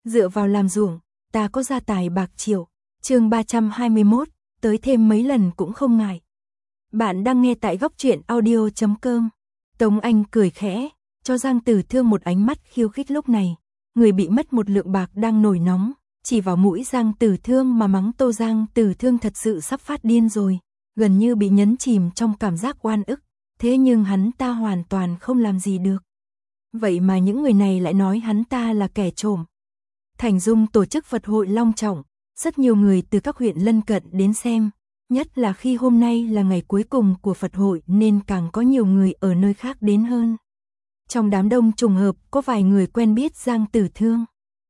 dựa vào làm ruộng, ta có gia tài bạc triệu. Chương 321, tới thêm mấy lần cũng không ngại. Bạn đang nghe tại góc truyện audio.com. Tống Anh cười khẽ, cho Giang Tử Thương một ánh mắt khiêu khích. Lúc này, người bị mất một lượng bạc đang nổi nóng, chỉ vào mũi Giang Tử Thương mà mắng to. Giang Tử Thương thật sự sắp phát điên rồi, gần như bị nhấn chìm trong cảm giác oan ức, thế nhưng hắn ta hoàn toàn không làm gì được. Vậy mà những người này lại nói hắn ta là kẻ trộm. Thành Dung tổ chức Phật hội long trọng, rất nhiều người từ các huyện lân cận đến xem, nhất là khi hôm nay là ngày cuối cùng của Phật hội nên càng có nhiều người ở nơi khác đến hơn. Trong đám đông trùng hợp có vài người quen biết Giang Tử Thương.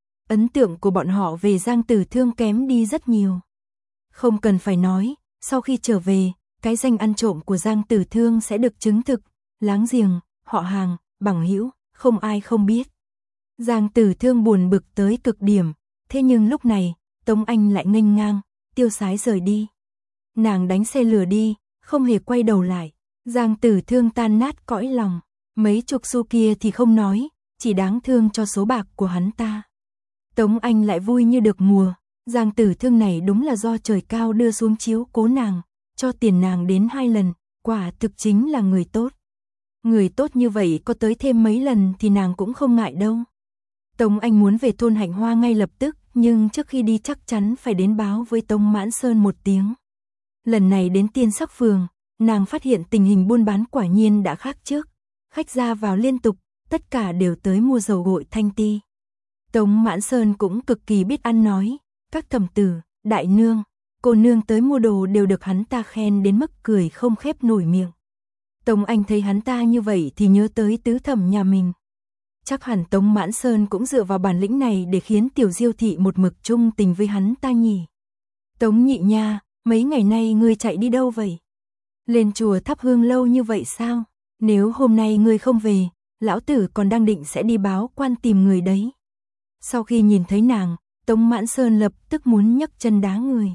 Ấn tượng của bọn họ về Giang Tử Thương kém đi rất nhiều. Không cần phải nói, sau khi trở về, cái danh ăn trộm của Giang Tử Thương sẽ được chứng thực, láng giềng, họ hàng, bằng hữu, không ai không biết. Giang Tử Thương buồn bực tới cực điểm, thế nhưng lúc này, Tống Anh lại nghênh ngang, tiêu sái rời đi. Nàng đánh xe lửa đi, không hề quay đầu lại. Giang Tử Thương tan nát cõi lòng, mấy chục xu kia thì không nói, chỉ đáng thương cho số bạc của hắn ta. Tống Anh lại vui như được mùa, Giang Tử Thương này đúng là do trời cao đưa xuống chiếu cố nàng, cho tiền nàng đến 2 lần, quả thực chính là người tốt. Người tốt như vậy có tới thêm mấy lần thì nàng cũng không ngại đâu. Tống Anh muốn về thôn Hạnh Hoa ngay lập tức, nhưng trước khi đi chắc chắn phải đến báo với Tống Mãn Sơn một tiếng. Lần này đến Tiên Sắc Phường, nàng phát hiện tình hình buôn bán quả nhiên đã khác trước. Khách ra vào liên tục, tất cả đều tới mua dầu gội Thanh Ti. Tống Mãn Sơn cũng cực kỳ biết ăn nói, các thẩm tử, đại nương, cô nương tới mua đồ đều được hắn ta khen đến mức cười không khép nổi miệng. Tống Anh thấy hắn ta như vậy thì nhớ tới tứ thẩm nhà mình. Chắc hẳn Tống Mãn Sơn cũng dựa vào bản lĩnh này để khiến Tiểu Diêu thị một mực chung tình với hắn ta nhỉ. Tống nhị nha, mấy ngày nay ngươi chạy đi đâu vậy? Lên chùa thắp hương lâu như vậy sao? Nếu hôm nay ngươi không về, lão tử còn đang định sẽ đi báo quan tìm người đấy. Sau khi nhìn thấy nàng, Tống Mãn Sơn lập tức muốn nhấc chân đá người.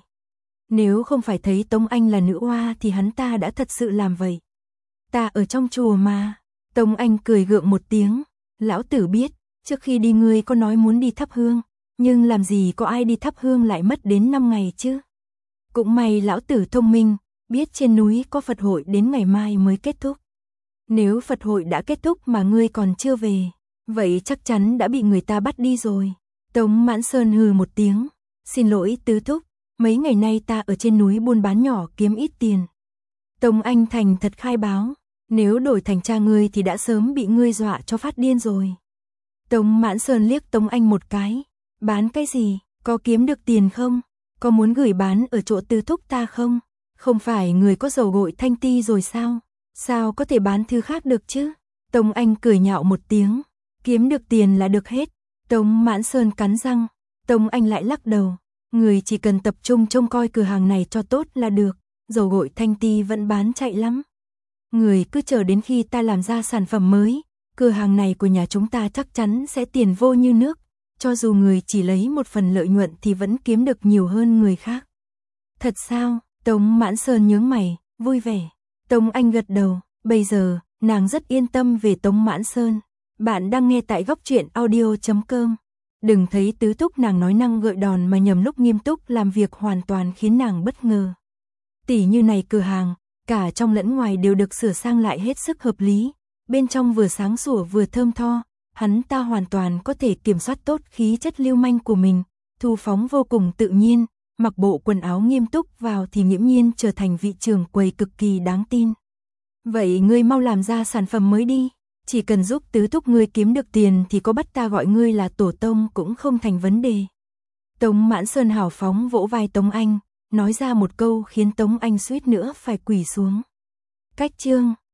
Nếu không phải thấy Tống Anh là nữ oa thì hắn ta đã thật sự làm vậy. Ta ở trong chùa mà. Tống Anh cười gượng một tiếng. Lão tử biết, trước khi đi ngươi có nói muốn đi thắp hương, nhưng làm gì có ai đi thắp hương lại mất đến 5 ngày chứ. Cũng may lão tử thông minh, biết trên núi có Phật hội đến ngày mai mới kết thúc. Nếu Phật hội đã kết thúc mà ngươi còn chưa về, vậy chắc chắn đã bị người ta bắt đi rồi. Tống Mãn Sơn hừ một tiếng, xin lỗi tứ thúc, mấy ngày nay ta ở trên núi buôn bán nhỏ kiếm ít tiền. Tống Anh thành thật khai báo, nếu đổi thành cha ngươi thì đã sớm bị ngươi dọa cho phát điên rồi. Tống Mãn Sơn liếc Tống Anh một cái, bán cái gì, có kiếm được tiền không, có muốn gửi bán ở chỗ tứ thúc ta không, không phải người có dầu gội Thanh Ti rồi sao, sao có thể bán thứ khác được chứ. Tống Anh cười nhạo một tiếng, kiếm được tiền là được hết. Tống Mãn Sơn cắn răng, Tống Anh lại lắc đầu, người chỉ cần tập trung trông coi cửa hàng này cho tốt là được, dầu gội Thanh Ti vẫn bán chạy lắm. Người cứ chờ đến khi ta làm ra sản phẩm mới, cửa hàng này của nhà chúng ta chắc chắn sẽ tiền vô như nước, cho dù người chỉ lấy một phần lợi nhuận thì vẫn kiếm được nhiều hơn người khác. Thật sao? Tống Mãn Sơn nhướng mày, vui vẻ. Tống Anh gật đầu, bây giờ, nàng rất yên tâm về Tống Mãn Sơn. Bạn đang nghe tại góc truyện audio.com. Đừng thấy tứ thúc nàng nói năng gợi đòn mà nhầm lúc nghiêm túc làm việc hoàn toàn khiến nàng bất ngờ. Tỷ như này cửa hàng, cả trong lẫn ngoài đều được sửa sang lại hết sức hợp lý, bên trong vừa sáng sủa vừa thơm tho, hắn ta hoàn toàn có thể kiểm soát tốt khí chất lưu manh của mình, thu phóng vô cùng tự nhiên, mặc bộ quần áo nghiêm túc vào thì nghiễm nhiên trở thành vị trưởng quầy cực kỳ đáng tin. Vậy ngươi mau làm ra sản phẩm mới đi, chỉ cần giúp tứ thúc ngươi kiếm được tiền thì có bắt ta gọi ngươi là tổ tông cũng không thành vấn đề. Tống Mãn Sơn hào phóng vỗ vai Tống Anh, nói ra một câu khiến Tống Anh suýt nữa phải quỳ xuống. Cách chương